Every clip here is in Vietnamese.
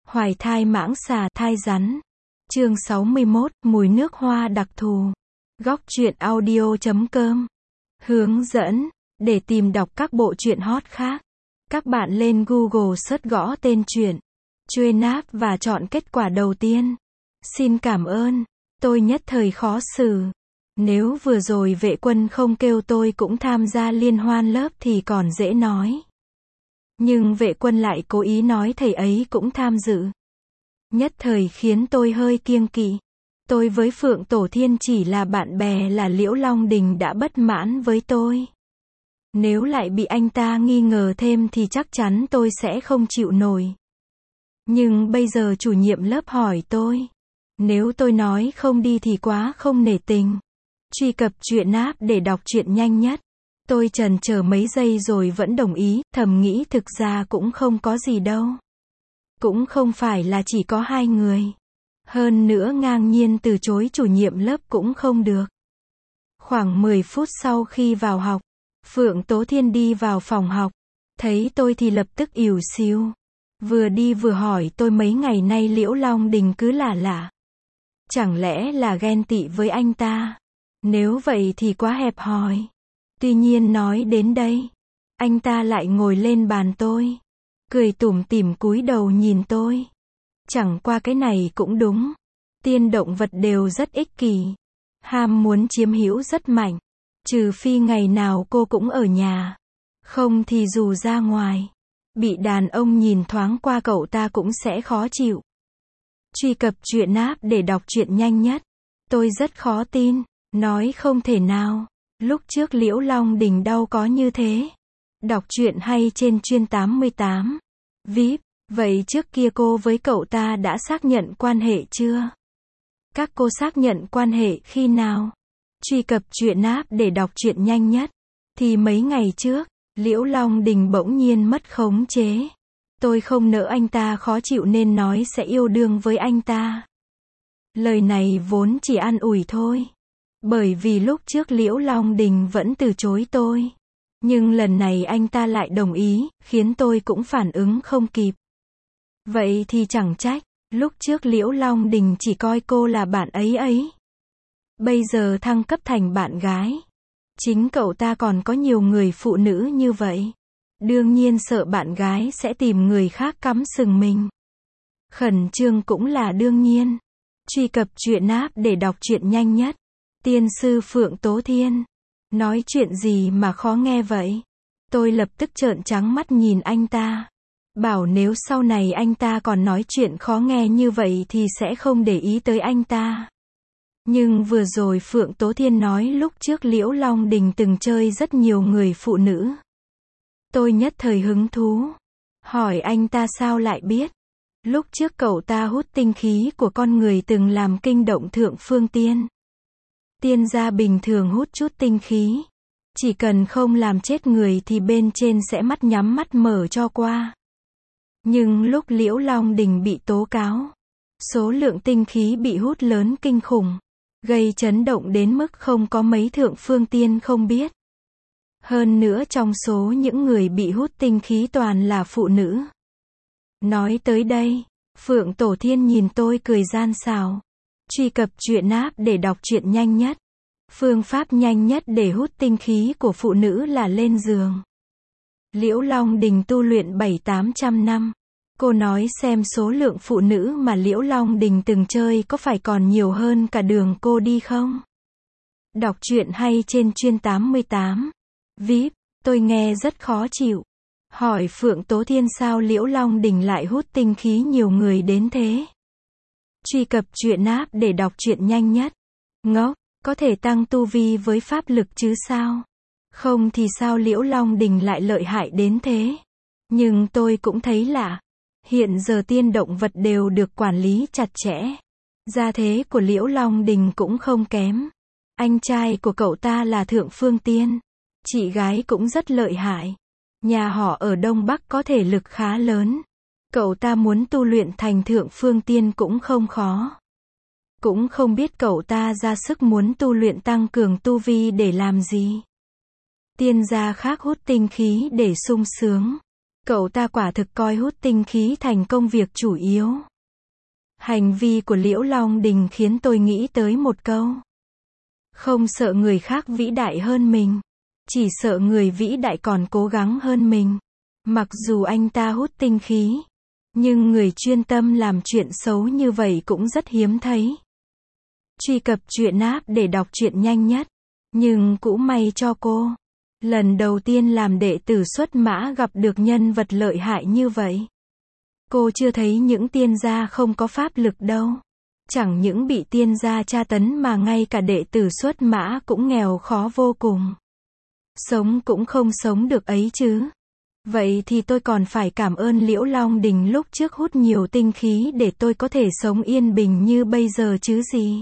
Hoài thai mãng xà, thai rắn. Chương 61, mùi nước hoa đặc thù. Góc truyện audio.com. Hướng dẫn. Để tìm đọc các bộ truyện hot khác, các bạn lên Google search gõ tên truyện, truy nạp và chọn kết quả đầu tiên. Xin cảm ơn. Tôi nhất thời khó xử. Nếu vừa rồi vệ quân không kêu tôi cũng tham gia liên hoan lớp thì còn dễ nói. Nhưng vệ quân lại cố ý nói thầy ấy cũng tham dự. Nhất thời khiến tôi hơi kiêng kỵ. Tôi với Phượng Tổ Thiên chỉ là bạn bè, là Liễu Long Đình đã bất mãn với tôi. Nếu lại bị anh ta nghi ngờ thêm thì chắc chắn tôi sẽ không chịu nổi. Nhưng bây giờ chủ nhiệm lớp hỏi tôi. Nếu tôi nói không đi thì quá không nể tình. Truy cập truyện app để đọc truyện nhanh nhất. Tôi chần chờ mấy giây rồi vẫn đồng ý, thầm nghĩ thực ra cũng không có gì đâu. Cũng không phải là chỉ có hai người. Hơn nữa ngang nhiên từ chối chủ nhiệm lớp cũng không được. Khoảng 10 phút sau khi vào học, Phượng Tố Thiên đi vào phòng học. Thấy tôi thì lập tức ỉu xìu. Vừa đi vừa hỏi tôi mấy ngày nay Liễu Long Đình cứ lả lả. Chẳng lẽ là ghen tị với anh ta? Nếu vậy thì quá hẹp hòi. Tuy nhiên nói đến đây, anh ta lại ngồi lên bàn tôi, cười tủm tỉm cúi đầu nhìn tôi. Chẳng qua cái này cũng đúng. Tiên động vật đều rất ích kỷ. Ham muốn chiếm hữu rất mạnh. Trừ phi ngày nào cô cũng ở nhà. Không thì dù ra ngoài, bị đàn ông nhìn thoáng qua cậu ta cũng sẽ khó chịu. Truy cập truyện app để đọc truyện nhanh nhất. Tôi rất khó tin. Nói không thể nào. Lúc trước Liễu Long Đình đâu có như thế. Đọc truyện hay trên chuyên 88. VIP. Vậy trước kia cô với cậu ta đã xác nhận quan hệ chưa? Các cô xác nhận quan hệ khi nào? Truy cập truyện app để đọc truyện nhanh nhất. Thì mấy ngày trước, Liễu Long Đình bỗng nhiên mất khống chế. Tôi không nỡ anh ta khó chịu nên nói sẽ yêu đương với anh ta. Lời này vốn chỉ an ủi thôi. Bởi vì lúc trước Liễu Long Đình vẫn từ chối tôi. Nhưng lần này anh ta lại đồng ý, khiến tôi cũng phản ứng không kịp. Vậy thì chẳng trách, lúc trước Liễu Long Đình chỉ coi cô là bạn ấy. Bây giờ thăng cấp thành bạn gái. Chính cậu ta còn có nhiều người phụ nữ như vậy. Đương nhiên sợ bạn gái sẽ tìm người khác cắm sừng mình. Khẩn trương cũng là đương nhiên. Truy cập truyện app để đọc truyện nhanh nhất. Tiên sư Phượng Tố Thiên. Nói chuyện gì mà khó nghe vậy? Tôi lập tức trợn trắng mắt nhìn anh ta. Bảo nếu sau này anh ta còn nói chuyện khó nghe như vậy thì sẽ không để ý tới anh ta. Nhưng vừa rồi Phượng Tố Thiên nói lúc trước Liễu Long Đình từng chơi rất nhiều người phụ nữ. Tôi nhất thời hứng thú. Hỏi anh ta sao lại biết. Lúc trước cậu ta hút tinh khí của con người từng làm kinh động thượng phương tiên. Tiên gia bình thường hút chút tinh khí. Chỉ cần không làm chết người thì bên trên sẽ mắt nhắm mắt mở cho qua. Nhưng lúc Liễu Long Đình bị tố cáo, số lượng tinh khí bị hút lớn kinh khủng. Gây chấn động đến mức không có mấy thượng phương tiên không biết. Hơn nữa trong số những người bị hút tinh khí toàn là phụ nữ. Nói tới đây, Phượng Tổ Thiên nhìn tôi cười gian xảo. Truy cập truyện app để đọc truyện nhanh nhất. Phương pháp nhanh nhất để hút tinh khí của phụ nữ là lên giường. Liễu Long Đình tu luyện 700-800 năm. Cô nói xem số lượng phụ nữ mà Liễu Long Đình từng chơi có phải còn nhiều hơn cả đường cô đi không? Đọc truyện hay trên chuyên 88. VIP. Tôi nghe rất khó chịu. Hỏi Phượng Tố Thiên sao Liễu Long Đình lại hút tinh khí nhiều người đến thế? Truy cập truyện app để đọc truyện nhanh nhất. Ngốc, có thể tăng tu vi với pháp lực chứ sao? Không thì sao Liễu Long Đình lại lợi hại đến thế? Nhưng tôi cũng thấy lạ. Hiện giờ tiên động vật đều được quản lý chặt chẽ. Gia thế của Liễu Long Đình cũng không kém. Anh trai của cậu ta là thượng phương tiên. Chị gái cũng rất lợi hại. Nhà họ ở Đông Bắc có thể lực khá lớn. Cậu ta muốn tu luyện thành thượng phương tiên cũng không khó. Cũng không biết cậu ta ra sức muốn tu luyện tăng cường tu vi để làm gì. Tiên gia khác hút tinh khí để sung sướng. Cậu ta quả thực coi hút tinh khí thành công việc chủ yếu. Hành vi của Liễu Long Đình khiến tôi nghĩ tới một câu. Không sợ người khác vĩ đại hơn mình. Chỉ sợ người vĩ đại còn cố gắng hơn mình. Mặc dù anh ta hút tinh khí. Nhưng người chuyên tâm làm chuyện xấu như vậy cũng rất hiếm thấy. Truy cập truyện app để đọc truyện nhanh nhất. Nhưng cũng may cho cô. Lần đầu tiên làm đệ tử xuất mã gặp được nhân vật lợi hại như vậy. Cô chưa thấy những tiên gia không có pháp lực đâu. Chẳng những bị tiên gia tra tấn mà ngay cả đệ tử xuất mã cũng nghèo khó vô cùng. Sống cũng không sống được ấy chứ. Vậy thì tôi còn phải cảm ơn Liễu Long Đình lúc trước hút nhiều tinh khí để tôi có thể sống yên bình như bây giờ chứ gì.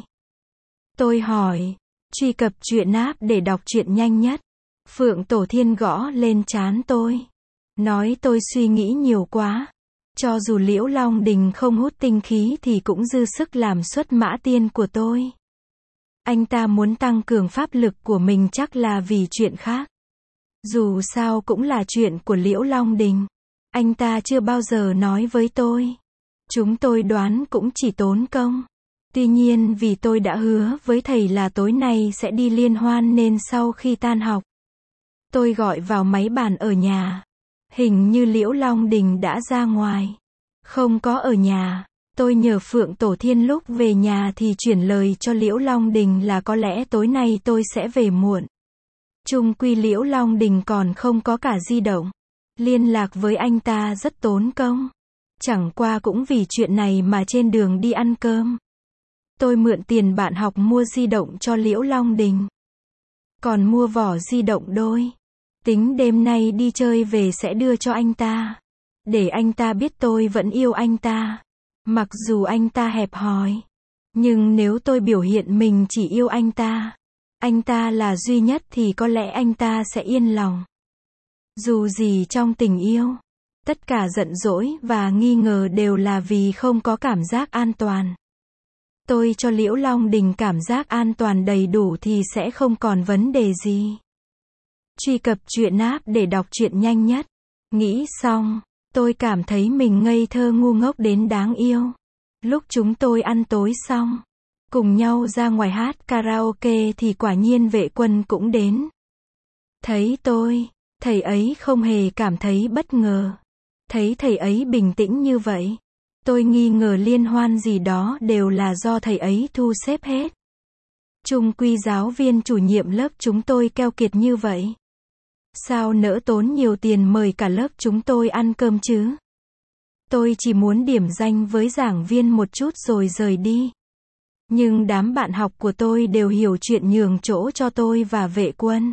Tôi hỏi. Truy cập truyện app để đọc truyện nhanh nhất. Phượng Tổ Thiên gõ lên trán tôi. Nói tôi suy nghĩ nhiều quá. Cho dù Liễu Long Đình không hút tinh khí thì cũng dư sức làm xuất mã tiên của tôi. Anh ta muốn tăng cường pháp lực của mình chắc là vì chuyện khác. Dù sao cũng là chuyện của Liễu Long Đình. Anh ta chưa bao giờ nói với tôi. Chúng tôi đoán cũng chỉ tốn công. Tuy nhiên vì tôi đã hứa với thầy là tối nay sẽ đi liên hoan nên sau khi tan học, tôi gọi vào máy bàn ở nhà. Hình như Liễu Long Đình đã ra ngoài. Không có ở nhà. Tôi nhờ Phượng Tổ Thiên lúc về nhà thì chuyển lời cho Liễu Long Đình là có lẽ tối nay tôi sẽ về muộn. Chung quy Liễu Long Đình còn không có cả di động. Liên lạc với anh ta rất tốn công. Chẳng qua cũng vì chuyện này mà trên đường đi ăn cơm. Tôi mượn tiền bạn học mua di động cho Liễu Long Đình. Còn mua vỏ di động đôi. Tính đêm nay đi chơi về sẽ đưa cho anh ta. Để anh ta biết tôi vẫn yêu anh ta. Mặc dù anh ta hẹp hòi. Nhưng nếu tôi biểu hiện mình chỉ yêu anh ta là duy nhất thì có lẽ anh ta sẽ yên lòng. Dù gì trong tình yêu, tất cả giận dỗi và nghi ngờ đều là vì không có cảm giác an toàn. Tôi cho Liễu Long Đình cảm giác an toàn đầy đủ thì sẽ không còn vấn đề gì. Truy cập truyện app để đọc truyện nhanh nhất. Nghĩ xong, tôi cảm thấy mình ngây thơ ngu ngốc đến đáng yêu. Lúc chúng tôi ăn tối xong, cùng nhau ra ngoài hát karaoke thì quả nhiên Vệ Quân cũng đến. Thấy tôi, thầy ấy không hề cảm thấy bất ngờ. Thấy thầy ấy bình tĩnh như vậy, tôi nghi ngờ liên hoan gì đó đều là do thầy ấy thu xếp hết. Chung quy giáo viên chủ nhiệm lớp chúng tôi keo kiệt như vậy. Sao nỡ tốn nhiều tiền mời cả lớp chúng tôi ăn cơm chứ? Tôi chỉ muốn điểm danh với giảng viên một chút rồi rời đi. Nhưng đám bạn học của tôi đều hiểu chuyện nhường chỗ cho tôi và Vệ Quân.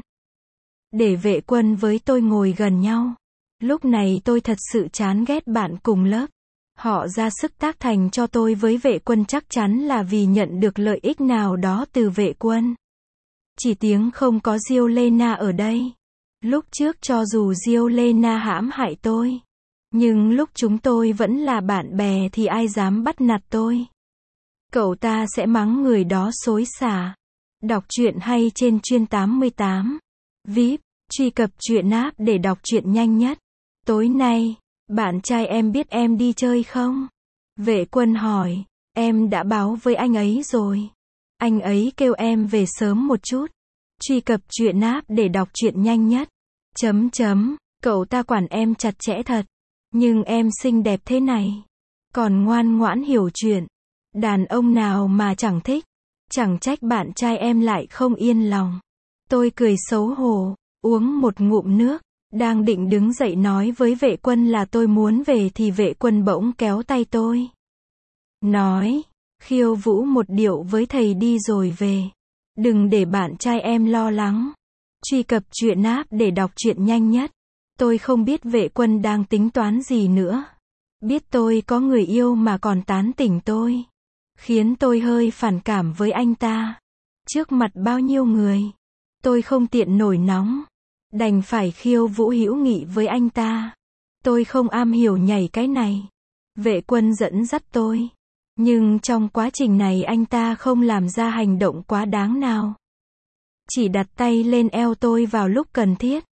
Để Vệ Quân với tôi ngồi gần nhau. Lúc này tôi thật sự chán ghét bạn cùng lớp. Họ ra sức tác thành cho tôi với Vệ Quân chắc chắn là vì nhận được lợi ích nào đó từ Vệ Quân. Chỉ tiếng không có Diêu Lena ở đây. Lúc trước cho dù Diêu Lena hãm hại tôi, nhưng lúc chúng tôi vẫn là bạn bè thì ai dám bắt nạt tôi. Cậu ta sẽ mắng người đó xối xả. Đọc truyện hay trên Chuyên 88. VIP, truy cập truyện app để đọc truyện nhanh nhất. Tối nay, bạn trai em biết em đi chơi không? Vệ Quân hỏi. Em đã báo với anh ấy rồi. Anh ấy kêu em về sớm một chút. Truy cập truyện app để đọc truyện nhanh nhất. Cậu ta quản em chặt chẽ thật. Nhưng em xinh đẹp thế này. Còn ngoan ngoãn hiểu chuyện. Đàn ông nào mà chẳng thích. Chẳng trách bạn trai em lại không yên lòng. Tôi cười xấu hổ, uống một ngụm nước. Đang định đứng dậy nói với Vệ Quân là tôi muốn về thì Vệ Quân bỗng kéo tay tôi. Nói, khiêu vũ một điệu với thầy đi rồi về. Đừng để bạn trai em lo lắng. Truy cập truyện app để đọc truyện nhanh nhất. Tôi không biết Vệ Quân đang tính toán gì nữa. Biết tôi có người yêu mà còn tán tỉnh tôi. Khiến tôi hơi phản cảm với anh ta. Trước mặt bao nhiêu người. Tôi không tiện nổi nóng. Đành phải khiêu vũ hữu nghị với anh ta. Tôi không am hiểu nhảy cái này. Vệ Quân dẫn dắt tôi. Nhưng trong quá trình này anh ta không làm ra hành động quá đáng nào. Chỉ đặt tay lên eo tôi vào lúc cần thiết.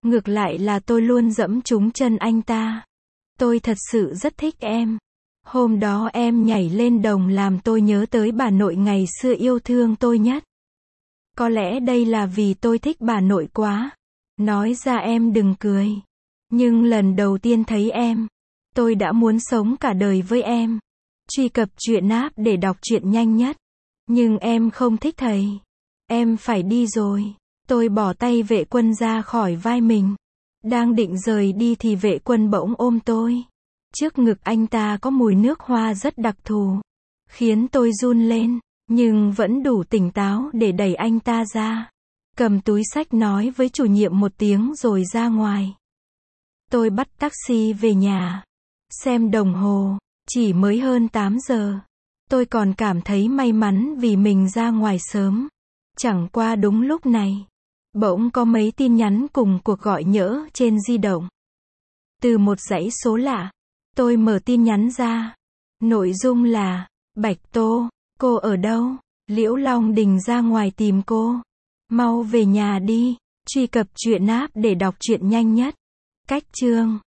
Ngược lại là tôi luôn dẫm trúng chân anh ta. Tôi thật sự rất thích em. Hôm đó em nhảy lên đồng làm tôi nhớ tới bà nội ngày xưa yêu thương tôi nhất. Có lẽ đây là vì tôi thích bà nội quá. Nói ra em đừng cười. Nhưng lần đầu tiên thấy em, tôi đã muốn sống cả đời với em. Truy cập truyện app để đọc truyện nhanh nhất. Nhưng em không thích thầy. Em phải đi rồi. Tôi bỏ tay Vệ Quân ra khỏi vai mình. Đang định rời đi thì Vệ Quân bỗng ôm tôi. Trước ngực anh ta có mùi nước hoa rất đặc thù. Khiến tôi run lên. Nhưng vẫn đủ tỉnh táo để đẩy anh ta ra. Cầm túi xách nói với chủ nhiệm một tiếng rồi ra ngoài. Tôi bắt taxi về nhà. Xem đồng hồ, chỉ mới hơn 8 giờ. Tôi còn cảm thấy may mắn vì mình ra ngoài sớm. Chẳng qua đúng lúc này, bỗng có mấy tin nhắn cùng cuộc gọi nhỡ trên di động. Từ một dãy số lạ, tôi mở tin nhắn ra. Nội dung là, Bạch Tô, cô ở đâu? Liễu Long Đình ra ngoài tìm cô. Mau về nhà đi. Truy cập truyện app để đọc truyện nhanh nhất. Cách chương